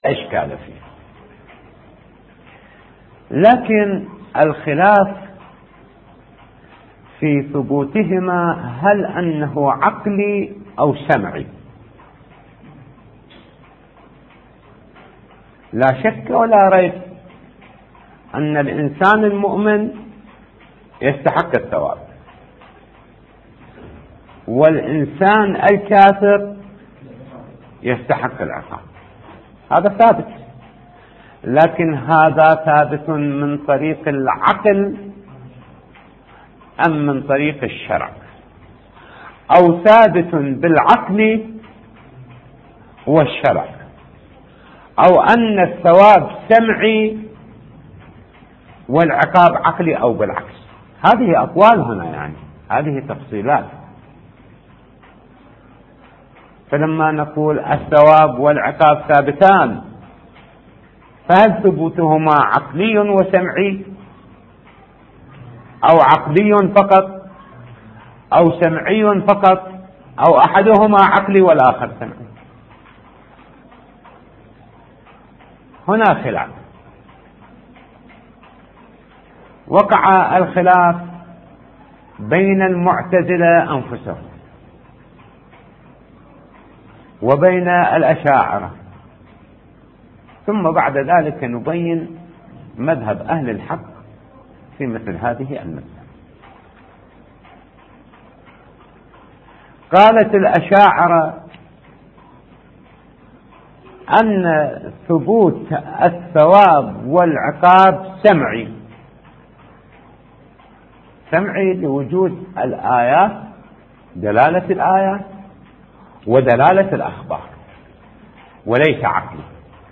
إشكال فيه. لكن الخلاف في ثبوتهما هل أنه عقلي أو سمعي. لا شك ولا ريب أن الإنسان المؤمن يستحق الثواب، والإنسان الكافر يستحق العقاب، هذا ثابت. لكن هذا ثابت من طريق العقل أم من طريق الشرع؟ أو ثابت بالعقل والشرع، أو أن الثواب سمعي والعقاب عقلي، أو بالعكس. هذه أقوال هنا، يعني هذه تفصيلات. فلما نقول الثواب والعقاب ثابتان، فهل ثبوتهما عقلي وسمعي، أو عقلي فقط، أو سمعي فقط، أو أحدهما عقلي والآخر سمعي؟ هنا خلاف. وقع الخلاف بين المعتزلة أنفسهم وبين الأشاعرة، ثم بعد ذلك نبين مذهب أهل الحق في مثل هذه المسألة. قالت الأشاعرة أن ثبوت الثواب والعقاب سمعي، سمعي لوجود الآيات، دلالة الآيات ودلالة الأخبار، وليس عقلي.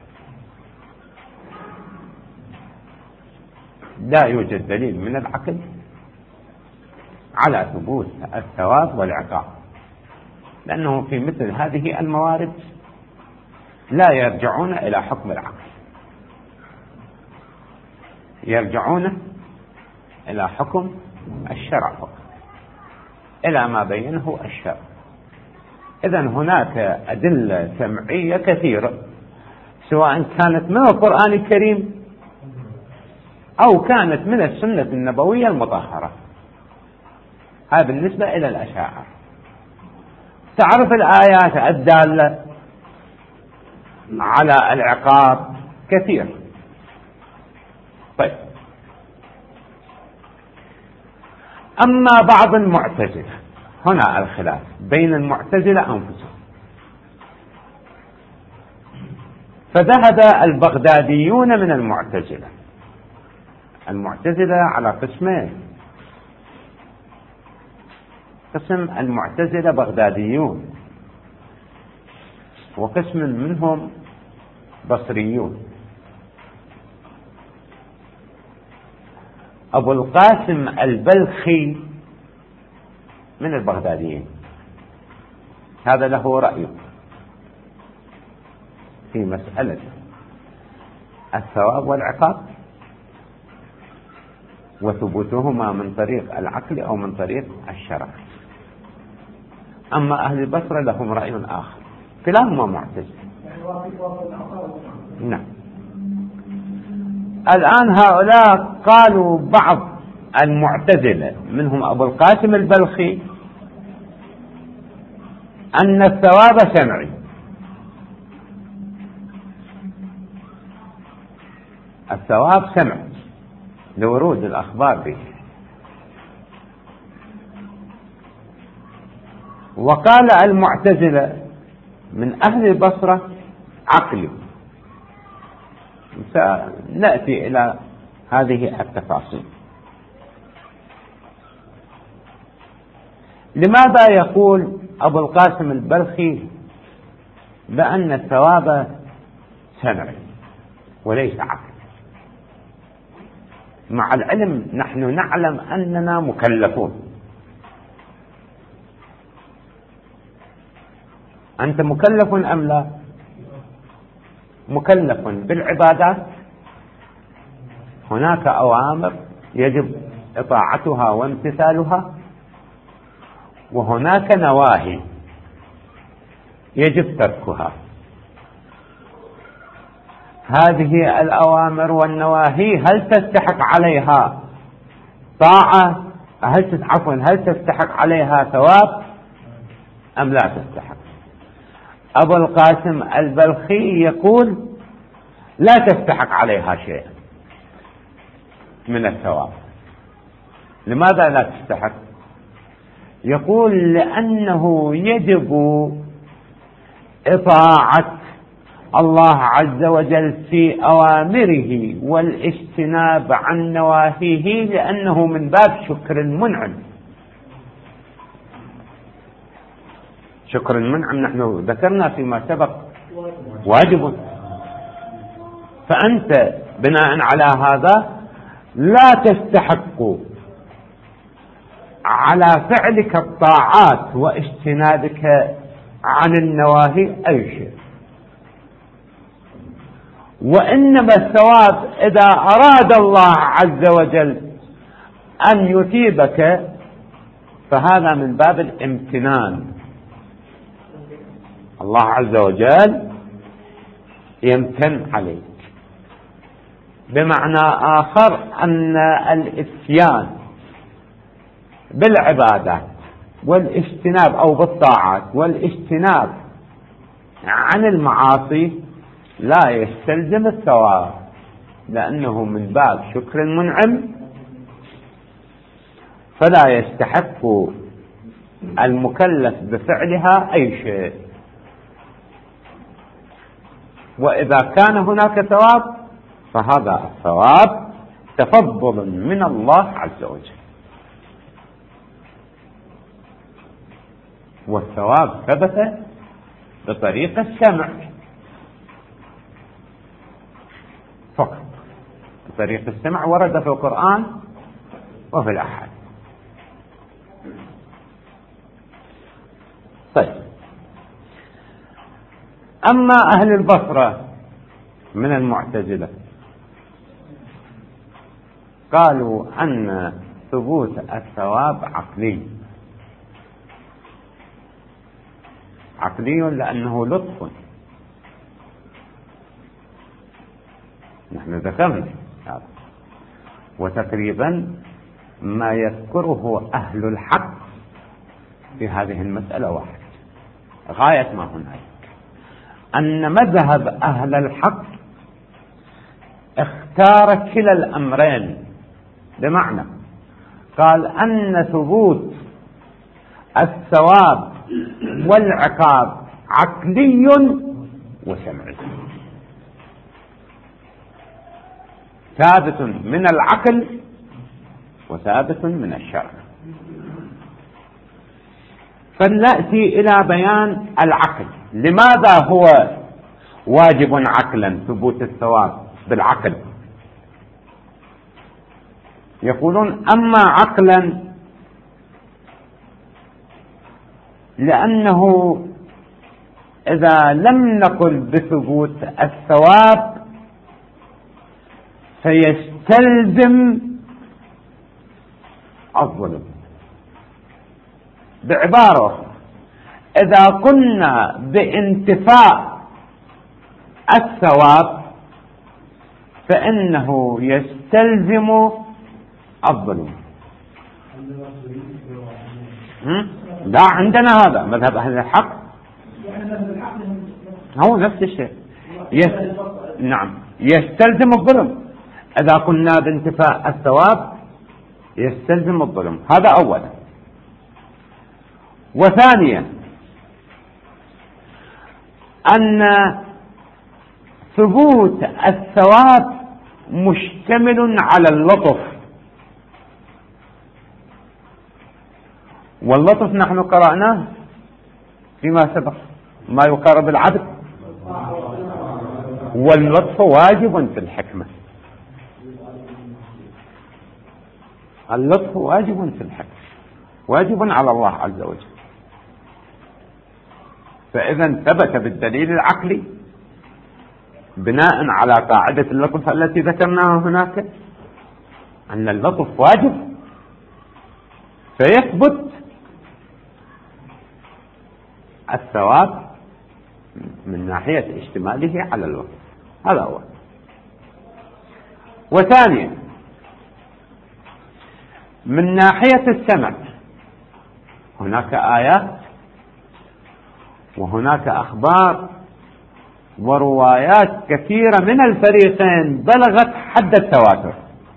لا يوجد دليل من العقل على ثبوت الثواب والعقاب، لأنه في مثل هذه الموارد لا يرجعون إلى حكم العقل، يرجعون إلى حكم الشرع فقط، إلى ما بينه الشرع. إذن هناك أدلة سمعية كثيرة، سواء كانت من القرآن الكريم أو كانت من السنة النبوية المطهرة. هذا بالنسبة إلى الأشاعرة. تعرف الآيات الدالة على العقاب كثير. طيب، أما بعض المعتزلة، هنا الخلاف بين المعتزلة أنفسهم. فذهب البغداديون من المعتزلة. المعتزلة على قسمين: قسم المعتزلة بغداديون، وقسم منهم بصريون. أبو القاسم البلخي من البغداديين، هذا له رأي في مسألة الثواب والعقاب وثبوتهما من طريق العقل أو من طريق الشرع. أما أهل البصرة لهم رأي آخر، كلاهما معتزل. نعم. الآن هؤلاء قالوا بعض المعتزلة منهم أبو القاسم البلخي أن الثواب سمعي. الثواب سمعي لورود الأخبار به. وقال المعتزلة من أهل البصرة عقلي. سنأتي إلى هذه التفاصيل. لماذا يقول أبو القاسم البلخي بأن الثواب سمعي وليس عقلي، مع العلم نحن نعلم أننا مكلفون؟ أنت مكلف أم لا؟ مكلف بالعبادات. هناك أوامر يجب إطاعتها وامتثالها، وهناك نواهي يجب تركها. هذه الأوامر والنواهي هل تستحق عليها طاعة، هل تستحق عليها ثواب أم لا تستحق؟ أبو القاسم البلخي يقول لا تستحق عليها شيء من الثواب. لماذا لا تستحق؟ يقول لأنه يجب إطاعة الله عز وجل في أوامره والاجتناب عن نواهيه، لأنه من باب شكر المنعم. شكر المنعم نحن ذكرنا فيما سبق واجب، فأنت بناء على هذا لا تستحق على فعلك الطاعات واجتنابك عن النواهي أي شيء، وإنما الثواب إذا أراد الله عز وجل أن يثيبك فهذا من باب الامتنان. الله عز وجل يمتن عليك، بمعنى آخر أن الإتيان بالعبادات والاجتناب أو بالطاعات والاجتناب عن المعاصي لا يستلزم الثواب، لأنه من باب شكر المنعم، فلا يستحق المكلف بفعلها أي شيء. وإذا كان هناك ثواب فهذا الثواب تفضل من الله عز وجل، والثواب ثبت بطريق السمع فقط، بطريق السمع ورد في القرآن وفي الأحاديث. طيب، أما أهل البصرة من المعتزلة قالوا أن ثبوت الثواب عقلي لأنه لطف. نحن ذكرنا هذا، وتقريبا ما يذكره أهل الحق في هذه المسألة واحد، غاية ما هنالك أن مذهب أهل الحق اختار كلا الأمرين، بمعنى قال أن ثبوت الثواب والعقاب عقلي وسمعي، ثابت من العقل وثابت من الشرع. فنأتي إلى بيان العقل، لماذا هو واجب عقلا ثبوت الثواب بالعقل؟ يقولون أما عقلا لأنه إذا لم نقل بثبوت الثواب فيستلزم الظلم. بعبارة، إذا قلنا بانتفاء الثواب فإنه يستلزم الظلم. لا، عندنا هذا مذهب أهل الحق، هو نفس الشيء. نعم، يستلزم الظلم. إذا قلنا بانتفاء الثواب يستلزم الظلم، هذا أولا. وثانيا أن ثبوت الثواب مشتمل على اللطف، واللطف نحن قرأناه فيما سبق ما يقارب العدل، واللطف واجب في الحكمة. اللطف واجب في الحكمة، واجب على الله عز وجل. فإذا ثبت بالدليل العقلي بناء على قاعدة اللطف التي ذكرناها هناك أن اللطف واجب، فيثبت الثواب من ناحية اشتماله على اللطف. هذا هو. وثانيا من ناحية السمع هناك آيات وهناك أخبار وروايات كثيرة من الفريقين بلغت حد التواتر.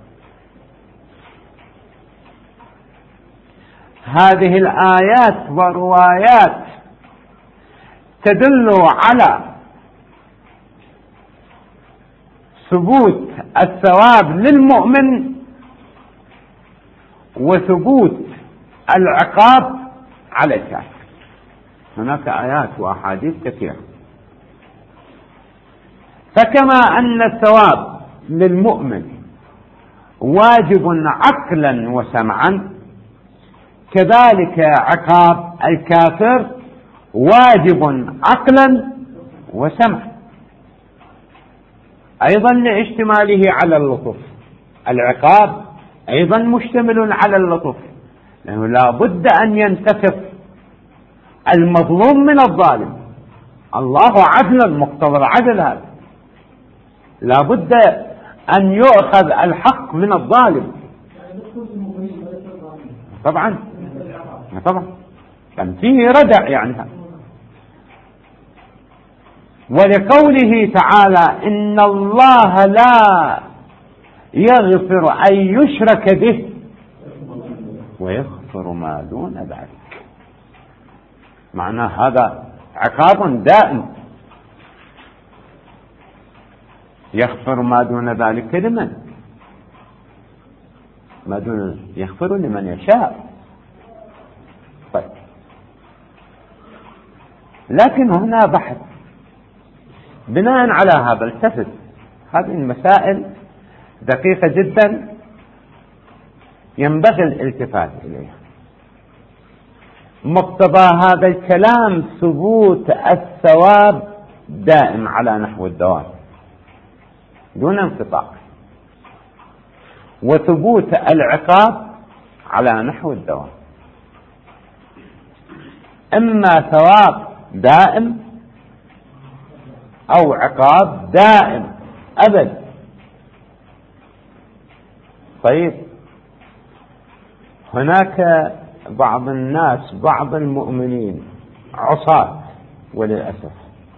هذه الآيات وروايات تدل على ثبوت الثواب للمؤمن وثبوت العقاب على الكافر. هناك آيات وأحاديث كثيرة. فكما أن الثواب للمؤمن واجب عقلا وسمعا، كذلك عقاب الكافر واجب عقلا وسمعا، أيضا لاشتماله على اللطف. العقاب أيضا مشتمل على اللطف، لأنه لا بد أن ينتخب المظلوم من الظالم. الله عدل، مقتضى العدل هذا، لا بد أن يؤخذ الحق من الظالم. طبعا كان فيه ردع يعني. ولقوله تعالى إن الله لا يغفر أن يشرك به ويغفر ما دون ذلك، معناه هذا عقاب دائم. يغفر ما دون ذلك لمن؟ ما دون يغفر لمن يشاء. طيب، لكن هنا بحث بناء على هذا التفت. هذه المسائل دقيقة جدا ينبغي الالتفات إليها. مقتضى هذا الكلام ثبوت الثواب دائم على نحو الدوام دون انقطاع، وثبوت العقاب على نحو الدوام، إما ثواب دائم أو عقاب دائم أبد. طيب، هناك بعض الناس، بعض المؤمنين عصاة وللأسف،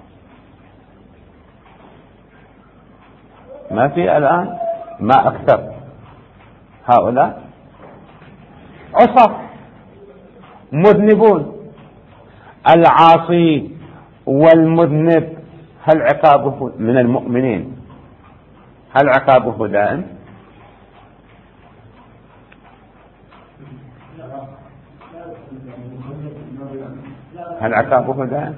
ما في الآن ما أكثر هؤلاء عصاة مذنبون. العاصي والمذنب هل عقابه من المؤمنين هل عقابه دائم؟ هل عقابه دائم؟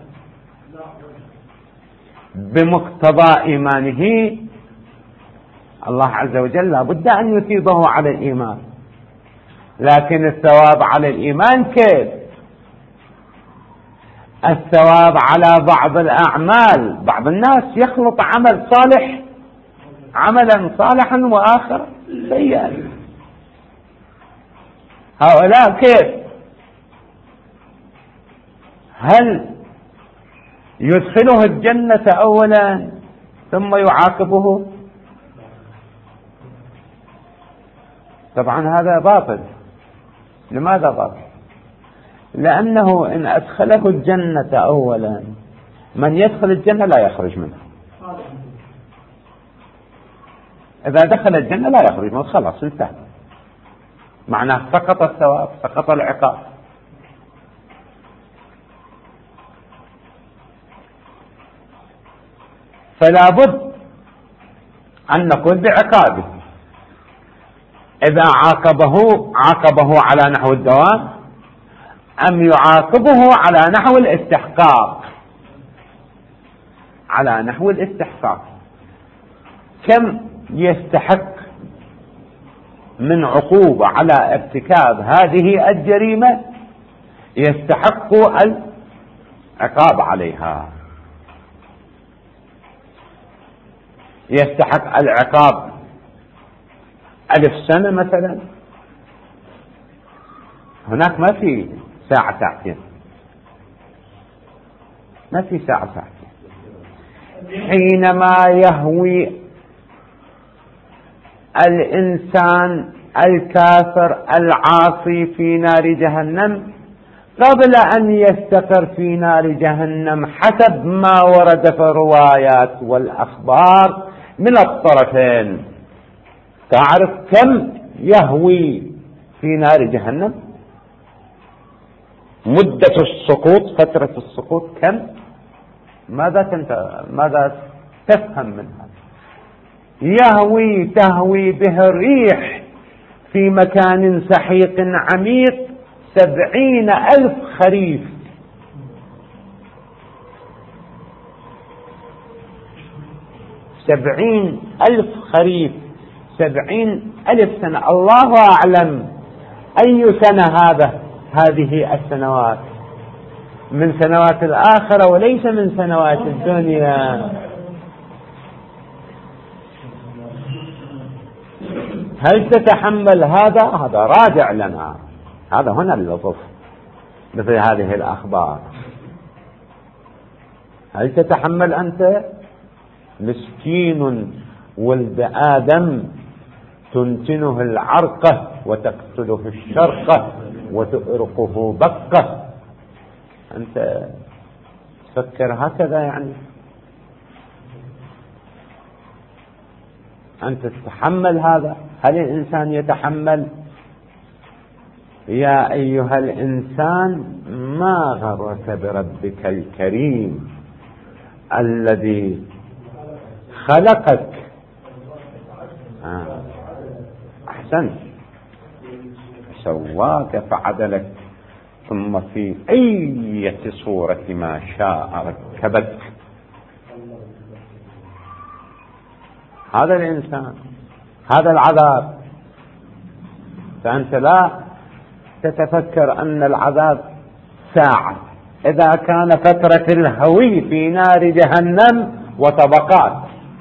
بمقتضى إيمانه الله عز وجل لا بد أن يثيبه على الإيمان، لكن الثواب على الإيمان كيف؟ الثواب على بعض الأعمال. بعض الناس يخلط عمل صالح عملا صالحا وآخر سيئا. هؤلاء كيف؟ هل يدخله الجنة أولا ثم يعاقبه؟ طبعا هذا باطل. لماذا باطل؟ لأنه إن أدخله الجنة أولا، من يدخل الجنة لا يخرج منها. إذا دخل الجنة لا يخرج منها خلاص انتهى، معناه سقط الثواب، سقط العقاب. فلا بد أن نقول بعقابه. إذا عاقبه على نحو الدوام أم يعاقبه على نحو الاستحقاق. على نحو الاستحقاق، كم يستحق من عقوبة على ارتكاب هذه الجريمة يستحق العقاب عليها. يستحق العقاب 1000 سنة مثلا. هناك ما في ساعة ساعتين، ما في ساعة ساعتين. حينما يهوي الإنسان الكافر العاصي في نار جهنم قبل أن يستقر في نار جهنم حسب ما ورد في الروايات والأخبار من الطرفين. تعرف كم يهوي في نار جهنم؟ مدة السقوط، فترة السقوط كم؟ ماذا تفهم منها؟ تهوي به الريح في مكان سحيق عميق 70,000 خريف. 70,000 خريف، 70,000 سنة. الله أعلم أي سنة هذه السنوات، من سنوات الآخرة وليس من سنوات الدنيا. هل تتحمل هذا راجع لنا. هذا هنا اللطف مثل هذه الأخبار. هل تتحمل أنت؟ مسكين ولد آدم تنتنه العرقة وتقتله الشرقة وتؤرقه بقة. أنت تفكر هكذا؟ يعني أنت تتحمل هذا؟ هل الإنسان يتحمل؟ يا أيها الإنسان ما غرك بربك الكريم الذي خلقك. أحسنت، سواك فعدلك، ثم في أي صورة ما شاء ركبك. هذا الإنسان، هذا العذاب. فأنت لا تتفكر أن العذاب ساعة، إذا كان فترة الهوي في نار جهنم وطبقات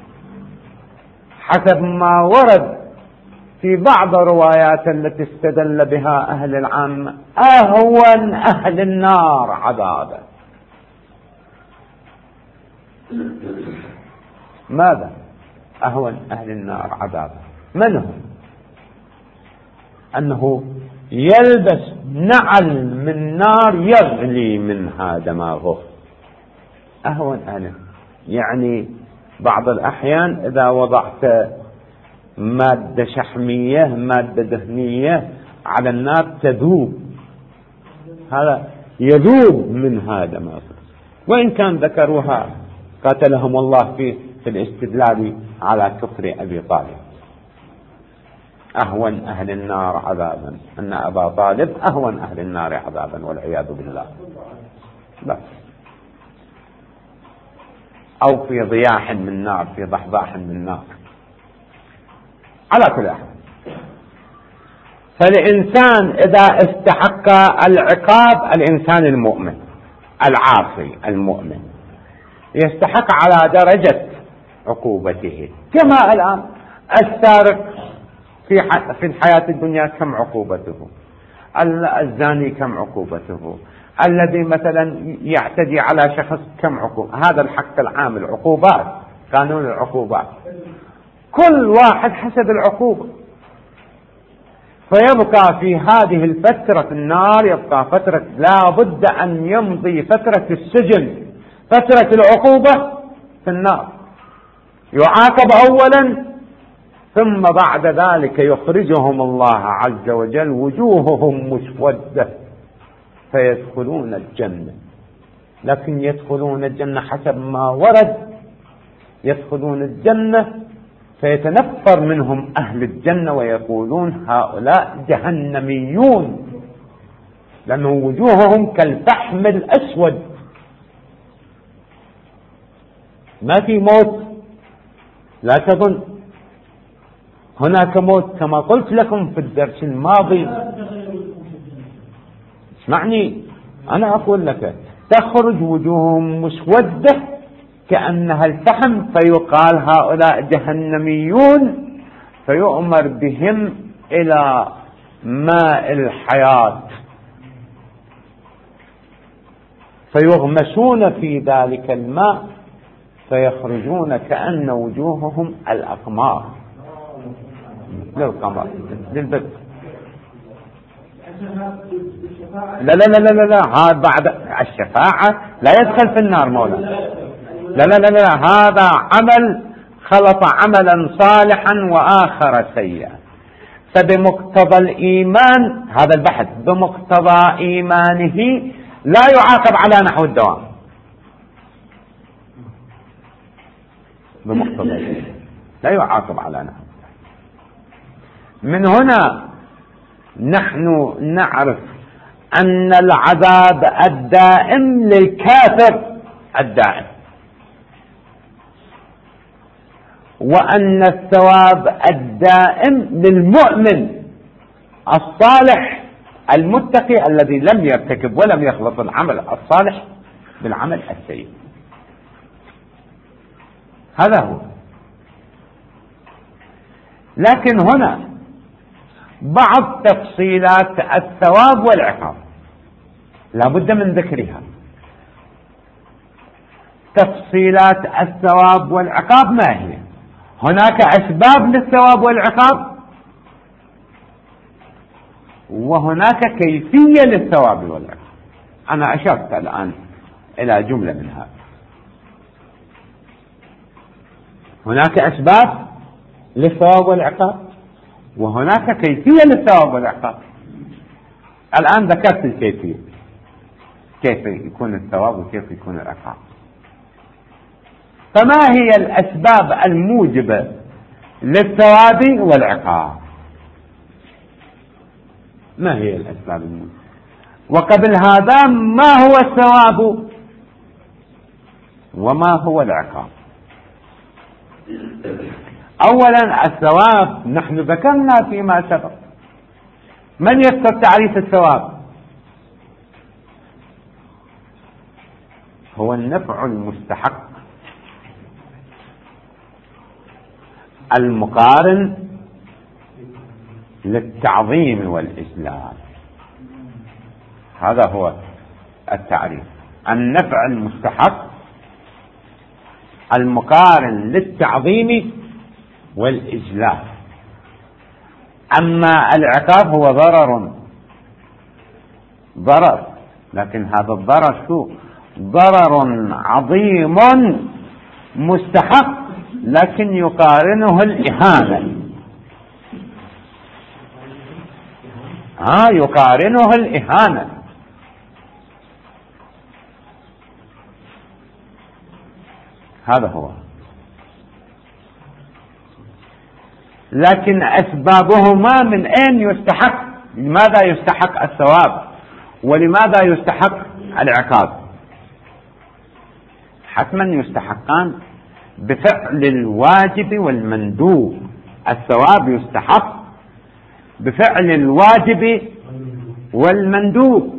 حسب ما ورد في بعض الروايات التي استدل بها أهل العامة أهون أهل النار عذابا. ماذا أهون أهل النار عذابا؟ من هم؟ أنه يلبس نعل من نار يغلي منها دماغه. أهون أهل، يعني بعض الأحيان إذا وضعت مادة شحمية، مادة دهنية على النار تذوب، هذا يذوب منها دماغه. وإن كان ذكروها قاتلهم الله في الاستدلال على كفر أبي طالب. أهون أهل النار عذابا، أن أبا طالب أهون أهل النار عذابا والعياذ بالله. بس أو في ضياح من نار، في ضحضاح من نار. على كل حال، فالإنسان إذا استحق العقاب، الإنسان المؤمن العاصي المؤمن يستحق على درجة عقوبته. كما الآن السارق في الحياة الدنيا كم عقوبته، الزاني كم عقوبته، الذي مثلا يعتدي على شخص كم عقوبة. هذا الحق العام، العقوبات، قانون العقوبات، كل واحد حسب العقوبة. فيبقى في هذه الفترة النار، يبقى فترة لا بد أن يمضي فترة السجن، فترة العقوبة في النار، يعاقب أولا ثم بعد ذلك يخرجهم الله عز وجل وجوههم مسودة فيدخلون الجنة. لكن يدخلون الجنة حسب ما ورد، يدخلون الجنة فيتنفر منهم أهل الجنة ويقولون هؤلاء جهنميون، لأن وجوههم كالفحم الأسود. ما في موت، لا تظن هناك موت كما قلت لكم في الدرس الماضي. اسمعني، أنا أقول لك تخرج وجوههم مسودة كأنها الفحم، فيقال هؤلاء جهنميون، فيؤمر بهم إلى ماء الحياة فيغمسون في ذلك الماء فيخرجون كأن وجوههم الأقمار. للقمر للبدء. لا لا لا لا لا، هذا بعد الشفاعة لا يدخل في النار مولا. لا لا لا لا، هذا عمل خلط عملا صالحا وآخر سيئا. فبمقتضى الإيمان، هذا البحث، بمقتضى إيمانه لا يعاقب على نحو الدوام. بمقتضى لا يعاقب على نحو. من هنا نحن نعرف أن العذاب الدائم للكافر الدائم، وأن الثواب الدائم للمؤمن الصالح المتقي الذي لم يرتكب ولم يخلط العمل الصالح بالعمل السيء. هذا هو. لكن هنا بعض تفصيلات الثواب والعقاب لا بد من ذكرها. تفصيلات الثواب والعقاب ما هي؟ هناك أسباب للثواب والعقاب، وهناك كيفية للثواب والعقاب. أنا أشرت الآن إلى جملة منها. هناك أسباب للثواب والعقاب، وهناك كيفية للثواب والعقاب. الآن ذكرت الكيفية، كيف يكون الثواب وكيف يكون العقاب. فما هي الأسباب الموجبة للثواب والعقاب؟ ما هي الأسباب الموجبة؟ وقبل هذا ما هو الثواب وما هو العقاب؟ أولا الثواب نحن ذكرنا فيما سبق. من يذكر تعريف الثواب؟ هو النفع المستحق المقارن للتعظيم والإجلال. هذا هو التعريف، النفع المستحق المقارن للتعظيم والإجلال. أما العقاب هو ضرر، لكن هذا الضرر شو؟ ضرر عظيم مستحق، لكن يقارنه الإهانة. يقارنه الإهانة. هذا هو. لكن أسبابهما من أين يستحق؟ لماذا يستحق الثواب ولماذا يستحق العقاب؟ حتما يستحقان بفعل الواجب والمندوب. الثواب يستحق بفعل الواجب والمندوب،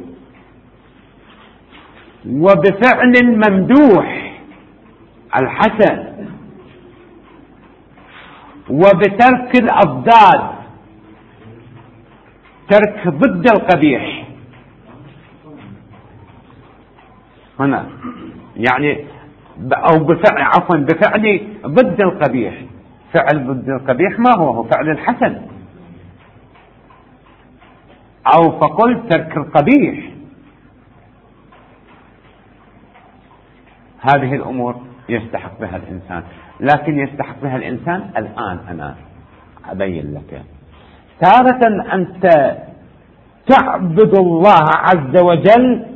وبفعل الممدوح الحسن، وبترك الأضداد، ترك ضد القبيح. هنا يعني أو بفعل ضد القبيح. فعل ضد القبيح ما هو فعل الحسن، أو فقل ترك القبيح. هذه الأمور يستحق بها الإنسان. لكن يستحق بها الإنسان الآن أنا أبين لك. تارة أنت تعبد الله عز وجل،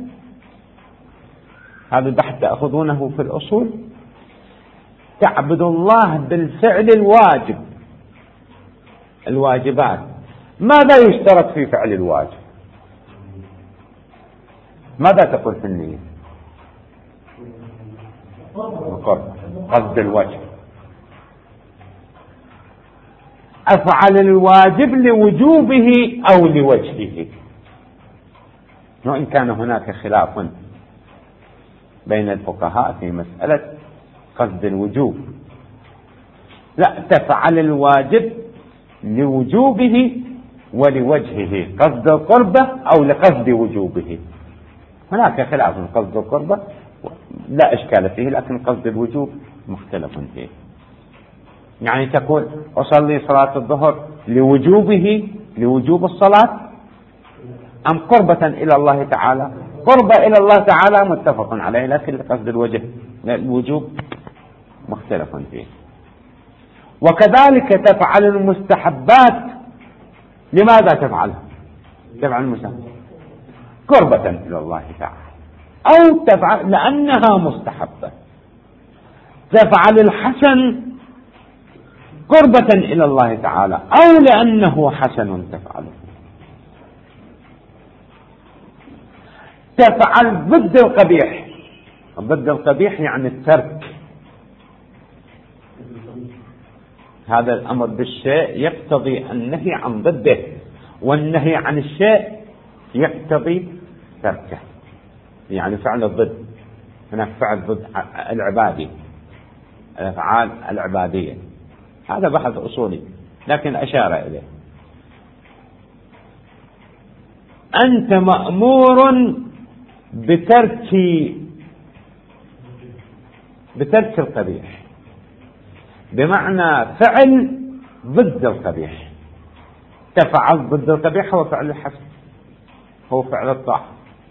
هذا البحث تأخذونه في الأصول، تعبد الله بالفعل الواجب، الواجبات. ماذا يشترط في فعل الواجب؟ ماذا تقول في النية؟ قصد الوجه. أفعل الواجب لوجوبه أو لوجهه، وإن كان هناك خلاف بين الفقهاء في مسألة قصد الوجوب. لا، تفعل الواجب لوجوبه ولوجهه، قصد القربة أو لقصد وجوبه. هناك خلاف، قصد القربة لا إشكال فيه، لكن قصد الوجوب مختلف فيه. يعني تقول أصلي صلاة الظهر لوجوب الصلاة أم قربة إلى الله تعالى؟ قربة إلى الله تعالى متفق عليه، لكن لقصد الوجوب مختلف فيه. وكذلك تفعل المستحبات. لماذا تفعلها؟ تفعل المستحبات قربة إلى الله تعالى، أو تفعل لأنها مستحبة. تفعل الحسن قربة إلى الله تعالى أو لأنه حسن تفعله. تفعل ضد القبيح. ضد القبيح يعني الترك. هذا الأمر بالشيء يقتضي النهي عن ضده، والنهي عن الشيء يقتضي تركه، يعني فعل الضد. هناك فعل ضد العبادي، الأفعال العبادية، هذا بحث أصولي لكن أشار إليه. أنت مأمور بترك القبيح، بمعنى فعل ضد القبيح. تفعل ضد القبيح هو فعل الحسن، هو فعل الطاعة.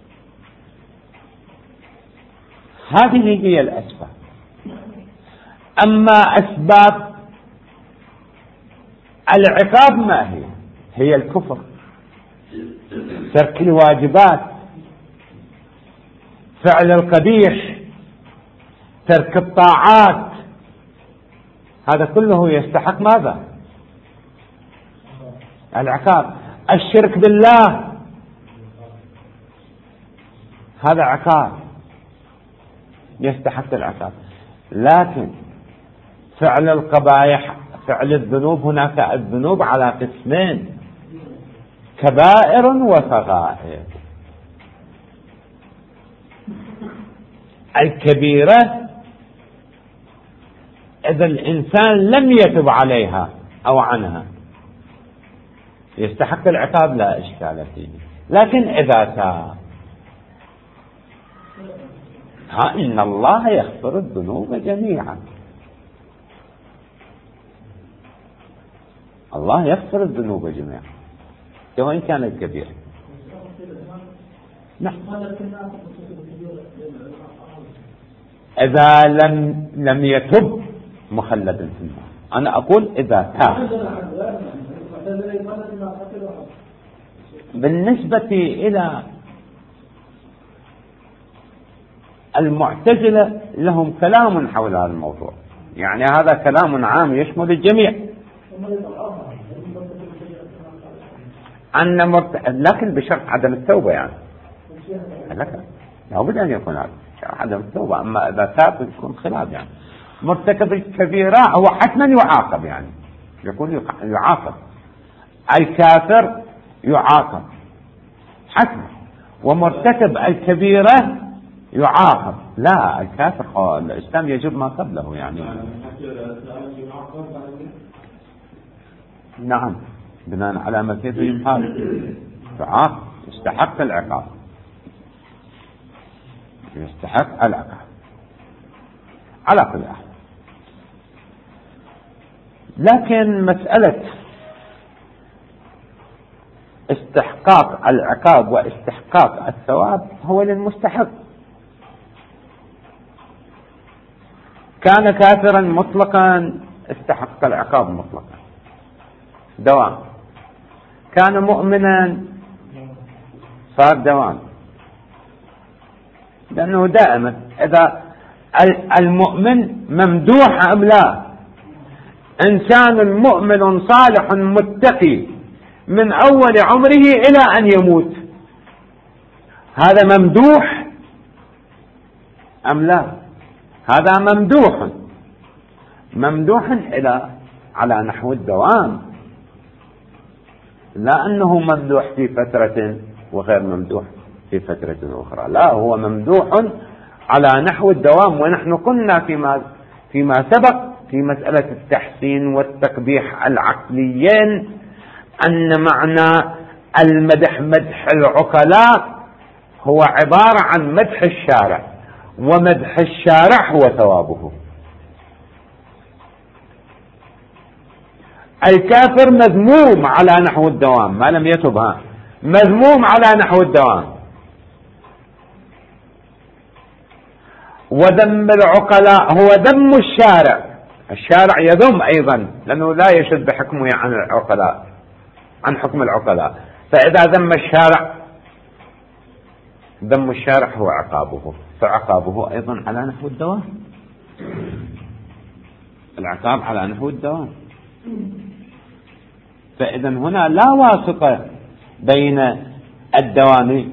هذه هي الأسباب. أما أسباب العقاب ما هي؟ هي الكفر، ترك الواجبات، فعل القبيح، ترك الطاعات. هذا كله يستحق ماذا؟ العقاب. الشرك بالله هذا عقاب يستحق العقاب. لكن فعل القبائح، فعل الذنوب، هناك الذنوب على قسمين: كبائر وصغائر. الكبيرة إذا الإنسان لم يتب عليها أو عنها يستحق العقاب، لا إشكال فيه. لكن إذا تاب، إن الله يغفر الذنوب جميعا. الله يغفر الذنوب جميعا وإن كانت كبيرة. نعم. إذا لم يتب مخلد في النار. أنا أقول إذا تاب. بالنسبة إلى المعتزلة لهم كلام حول هذا الموضوع، يعني هذا كلام عام يشمل الجميع. لكن بشرط عدم التوبة، يعني لابد أن يكون هذا عدم التوبة. أما إذا تاب يكون خلاف، يعني مرتكب الكبيرة هو حتما يعاقب، يعني يكون يعاقب. الكافر يعاقب حتما، ومرتكب الكبيرة يعاقب. لا، الكافر الإسلام يجب ما قبله، يعني نعم، بناء على ما كيف يقال يعاقب، يستحق العقاب، يستحق العقاب على كل حال. لكن مسألة استحقاق العقاب واستحقاق الثواب هو للمستحق. كان كافرا مطلقا استحق العقاب مطلقا دوام، كان مؤمنا صار دوام، لأنه دائما إذا المؤمن ممدوح أم لا. إنسان مؤمن صالح متقي من أول عمره إلى أن يموت، هذا ممدوح أم لا؟ هذا ممدوح على نحو الدوام، لا أنه ممدوح في فترة وغير ممدوح في فترة أخرى، لا، هو ممدوح على نحو الدوام. ونحن قلنا فيما سبق في مسألة التحسين والتقبيح العقليين أن معنى المدح مدح العقلاء هو عبارة عن مدح الشارع، ومدح الشارع هو ثوابه. الكافر مذموم على نحو الدوام، ما لم يتبها مذموم على نحو الدوام. وذم العقلاء هو ذم الشارع، الشارع يذم أيضا لأنه لا يشد بحكمه عن العقلاء، عن حكم العقلاء. فإذا ذم الشارع، ذم الشارع هو عقابه، فعقابه أيضا على نحو الدوام، العقاب على نحو الدوام. فإذا هنا لا واسطة بين الدوام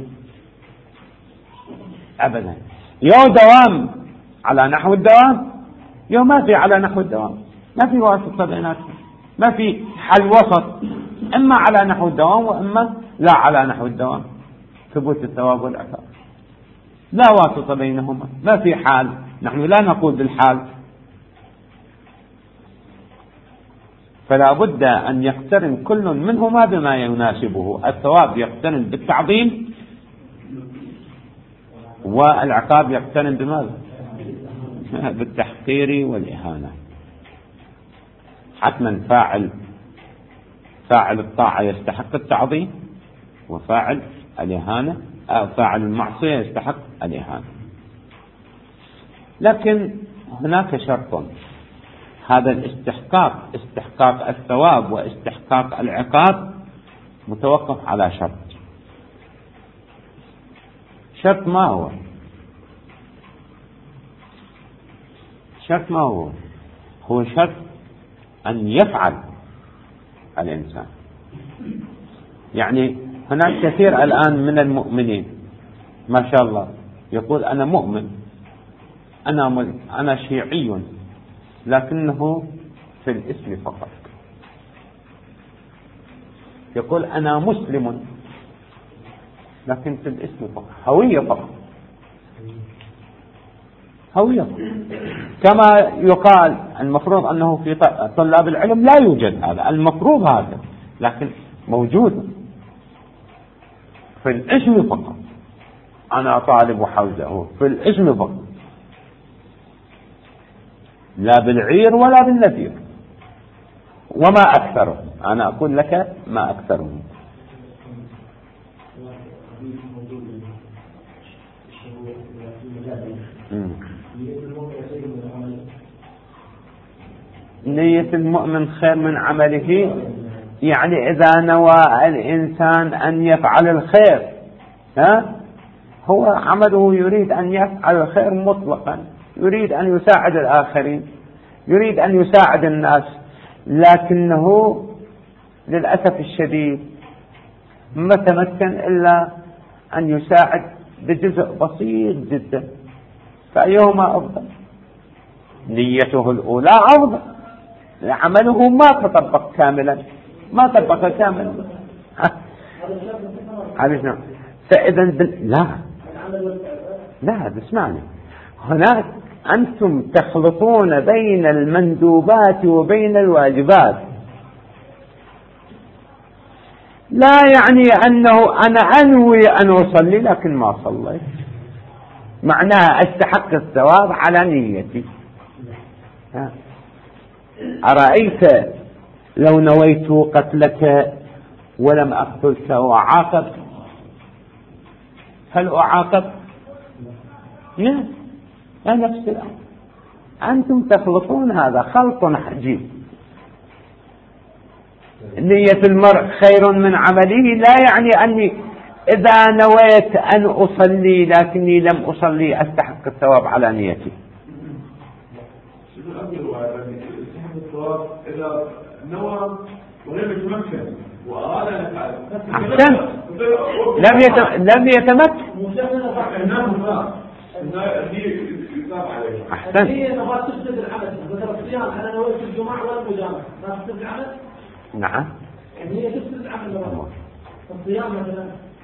أبدا، يو دوام على نحو الدوام، يو ما في على نحو الدوام، ما في واسطة بيناتهم، ما في حل وسط، إما على نحو الدوام وإما لا على نحو الدوام، ثبوت الثواب والعقاب، لا واسطة بينهما، ما في حال، نحن لا نقول بالحال. فلا بد أن يقترن كل منهما بما يناسبه، الثواب يقترن بالتعظيم والعقاب يقترن بماذا؟ بالتحقير والإهانة. حتما فاعل الطاعة يستحق التعظيم، وفاعل الإهانة أو فاعل المعصية يستحق الإهانة. لكن هناك شرط، هذا الاستحقاق، استحقاق الثواب واستحقاق العقاب متوقف على شرط. شرط ما هو؟ شرط ما هو؟ هو شرط أن يفعل الإنسان. يعني هناك كثير الآن من المؤمنين ما شاء الله يقول أنا مؤمن، أنا شيعي، لكنه في الاسم فقط. يقول أنا مسلم، لكن في الاسم فقط، هوية فقط، هوية فقط. كما يقال المفروض أنه في طلاب العلم لا يوجد هذا، المفروض هذا، لكن موجود في الاسم فقط. أنا طالب حوزه في الاسم فقط، لا بالعير ولا بالنفير، وما أكثره. أنا أقول لك ما أكثره. نية المؤمن خير من عمله، يعني إذا نوى الإنسان أن يفعل الخير، هو عمله يريد أن يفعل الخير مطلقا، يريد أن يساعد الآخرين، يريد أن يساعد الناس، لكنه للأسف الشديد ما تمكن إلا أن يساعد بجزء بسيط جدا. فأيهما أفضل؟ نيته الأولى أفضل، عمله ما تطبق كاملا، ما طبق كاملا. فإذا لا اسمعني، هناك أنتم تخلطون بين المندوبات وبين الواجبات. لا يعني أنه أنا أنوي أن أصلي لكن ما صليت، معناها أستحق الثواب على نيتي. أرأيت لو نويت قتلك ولم أقتلك وأعاقب، هل أعاقب؟ لا، نفس الأمر. أنتم تخلطون، هذا خلط عجيب. نية المرء خير من عمله لا يعني أني إذا نويت أن أصلي لكني لم أصلي أستحق الثواب على نيتي. إذا نوى ولم يتمكن وأراد أن يفعل، أحسنت، لم يتمكن، أحسنت. هي نبغى تفسد العمل، مثلا الصيام أنا نويت الجمعة والمجامعة، ما تفسد العمل؟ نعم. يعني هي تفسد العمل نوع. الصيام مثلا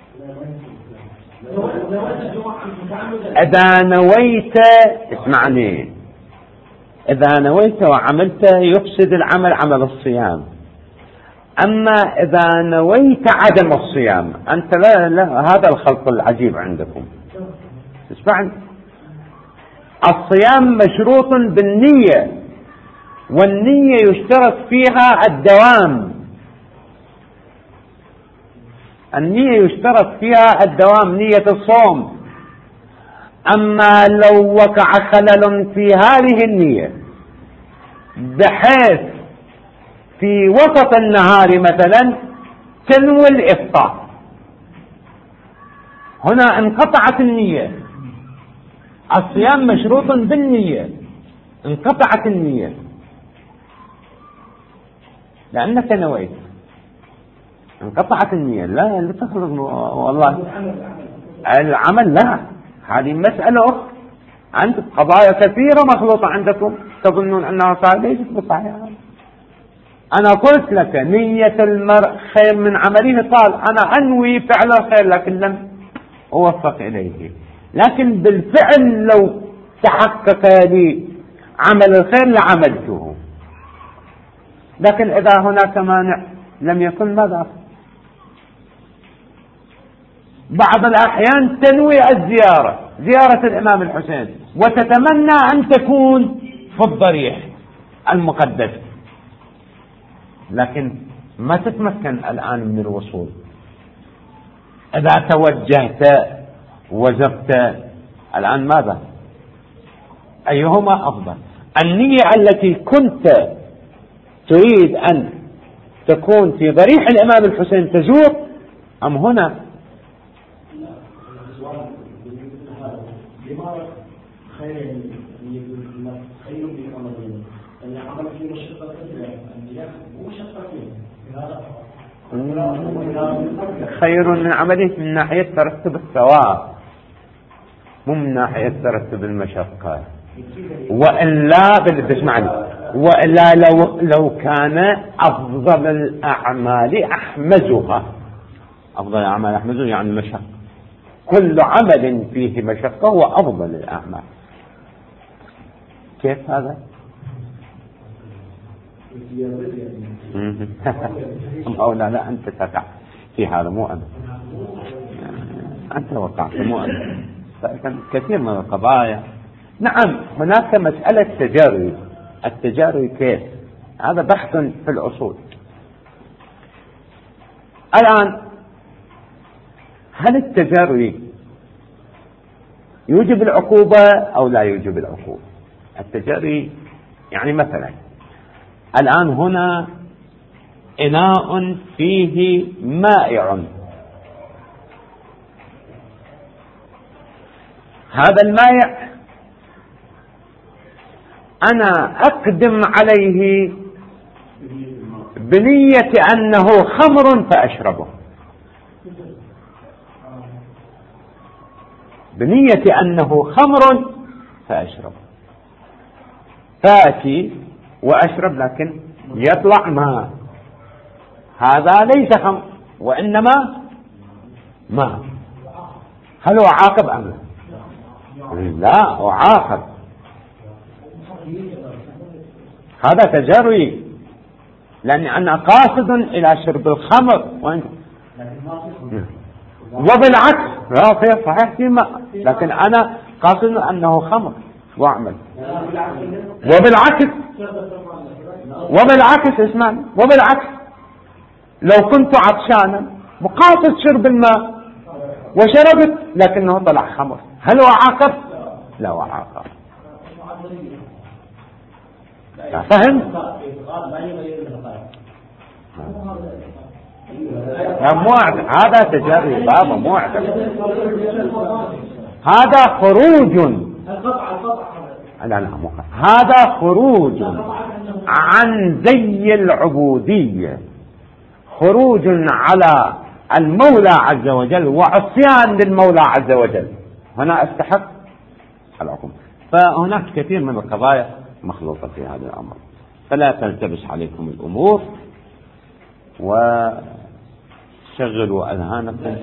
نويت الجمعة متعمدا. إذا نويت، اسمعني، إذا نويت وعملت يفسد العمل عمل الصيام. أما إذا نويت عدم الصيام أنت لا هذا الخلط العجيب عندكم. اسمعني، الصيام مشروط بالنية والنية يشترط فيها الدوام، النية يشترط فيها الدوام، نية الصوم. أما لو وقع خلل في هذه النية بحيث في وسط النهار مثلا تنوي الإفطار، هنا انقطعت النية، الصيام مشروط بالنية، انقطعت النية لأنك نويت، انقطعت النية. لا تخرج والله العمل، لا، هذه مسألة أخرى. عندك قضايا كثيرة مخلوطة عندكم تظنون أنها صحيحة، ليست بصحيحة. أنا قلت لك نية المرء خير من عمله، قال أنا أنوي فعل الخير لكن لم أوفق إليه، لكن بالفعل لو تحقق لي عمل الخير لعملته، لكن إذا هناك مانع لم يكن ماذا؟ بعض الأحيان تنوي الزيارة، زيارة الإمام الحسين، وتتمنى أن تكون في الضريح المقدس، لكن ما تتمكن الآن من الوصول. إذا توجهت وزرت الآن ماذا؟ أيهما أفضل؟ النية التي كنت تريد أن تكون في ضريح الإمام الحسين تزور، أم هنا؟ خير من عمله من ناحية ترتب الثواب، مو من ناحية ترتب المشقة. وإلا تسمعني، وإلا لو كان أفضل الأعمال أحمزها، أفضل الأعمال أحمزها يعني المشقة، كل عمل فيه مشقة هو أفضل الأعمال. كيف هذا؟ أو لا أنت تقع في هذا، مو أنا، أنت وقعت مو أنا. كثير من القضايا نعم هناك مسألة تجاري، التجاري كيف؟ هذا بحث في الأصول. الآن هل التجاري يوجب العقوبة أو لا يوجب العقوبة؟ التجاري يعني مثلا الآن هنا إناء فيه مائع، هذا المائع أنا أقدم عليه بنية أنه خمر فأشربه، بنية أنه خمر فأشربه، فأتي وأشرب لكن يطلع ماء، هذا ليس خمر وإنما ماء، هل هو عاقب أم لا؟ لا هو عاقب، هذا تجري، لأني أنا قاصد إلى شرب الخمر وبالعكس لا في صحيح في ماء، لكن أنا قاصد أنه خمر وأعمل وبالعكس اسمعني، وبالعكس لو كنت عطشانا مقاصد شرب الماء وشربت لكنه طلع خمر، هل هو عاقب؟ لا هو عاقب. فهمت؟ هذا تجاري بابا، مو هذا خروج، هذا خروج عن زي العبودية، خروج على المولى عز وجل وعصيان للمولى عز وجل، هنا استحق العقوبة. فهناك كثير من القضايا مخلوطة في هذا الأمر، فلا تلتبس عليكم الأمور وشغلوا أذهانكم.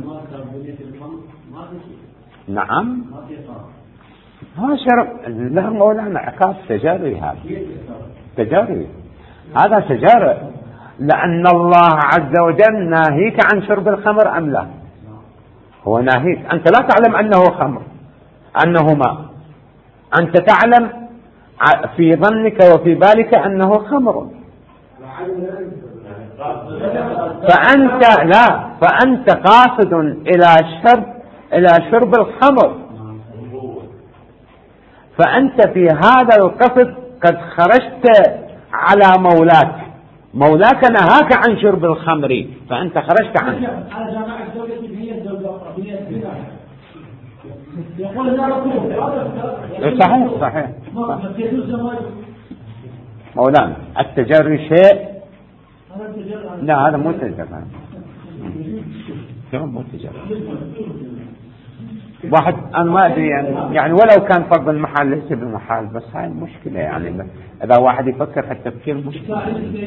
نعم ها شرب، لا مولانا عقاب تجاري، هذا تجاري، هذا تجاري، لأن الله عز وجل ناهيك عن شرب الخمر أم لا؟ هو ناهيك، أنت لا تعلم أنه خمر، أنه ماء، أنت تعلم في ظنك وفي بالك أنه خمر، فأنت قاصد إلى شرب الخمر، فأنت في هذا القصد قد خرجت على مولاك نهاك عن شرب الخمر، فأنت خرجت عنه. صحيح. مولانا التجري شيء، لا هذا مو تجري، مو تجري. واحد أنا ما أدري يعني ولو كان فرض المحال ليس بالمحال، بس هاي المشكلة يعني إذا واحد يفكر في التفكير مشكلة.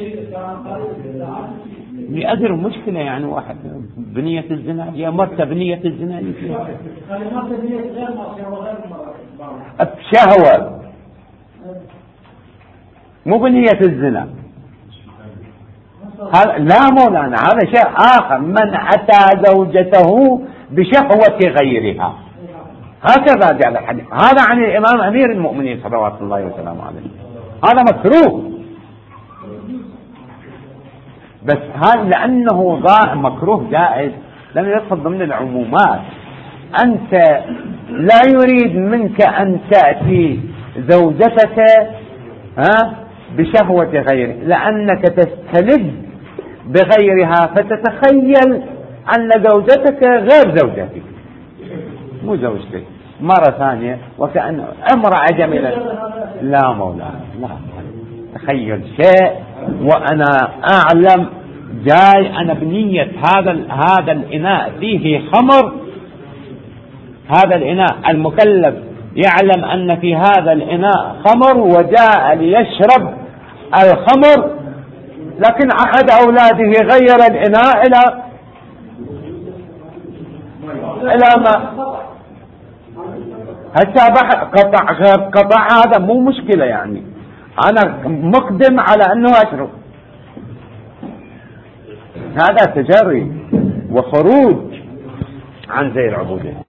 أدري مشكلة يعني واحد بنية الزنا يمرت بنية الزنا بشهوة مو بنية الزنا. لا مولانا هذا شيء آخر، من أتى زوجته بشهوة غيرها، هكذا جاء الحديث. هذا عن الإمام أمير المؤمنين صلوات الله وسلامه عليه، هذا مكروه. بس هذا لأنه مكروه جائز لم يدخل ضمن العمومات. أنت لا يريد منك أن تأتي زوجتك بشهوة غيرك، لأنك تستلذ بغيرها فتتخيل أن زوجتك غير زوجتك، مو زوجتك مرة ثانية، وكأن امرأة جميلة. لا مولانا لا، تخيل شيء وأنا أعلم جاي أنا بنية هذا الإناء فيه خمر، هذا الإناء المكلف يعلم أن في هذا الإناء خمر وجاء ليشرب الخمر، لكن أحد أولاده غير الإناء إلى ما حتى قطع غير قطع، هذا مو مشكلة يعني، أنا مقدم على أنه أشرب. هذا تجري وخروج عن زي العبودية.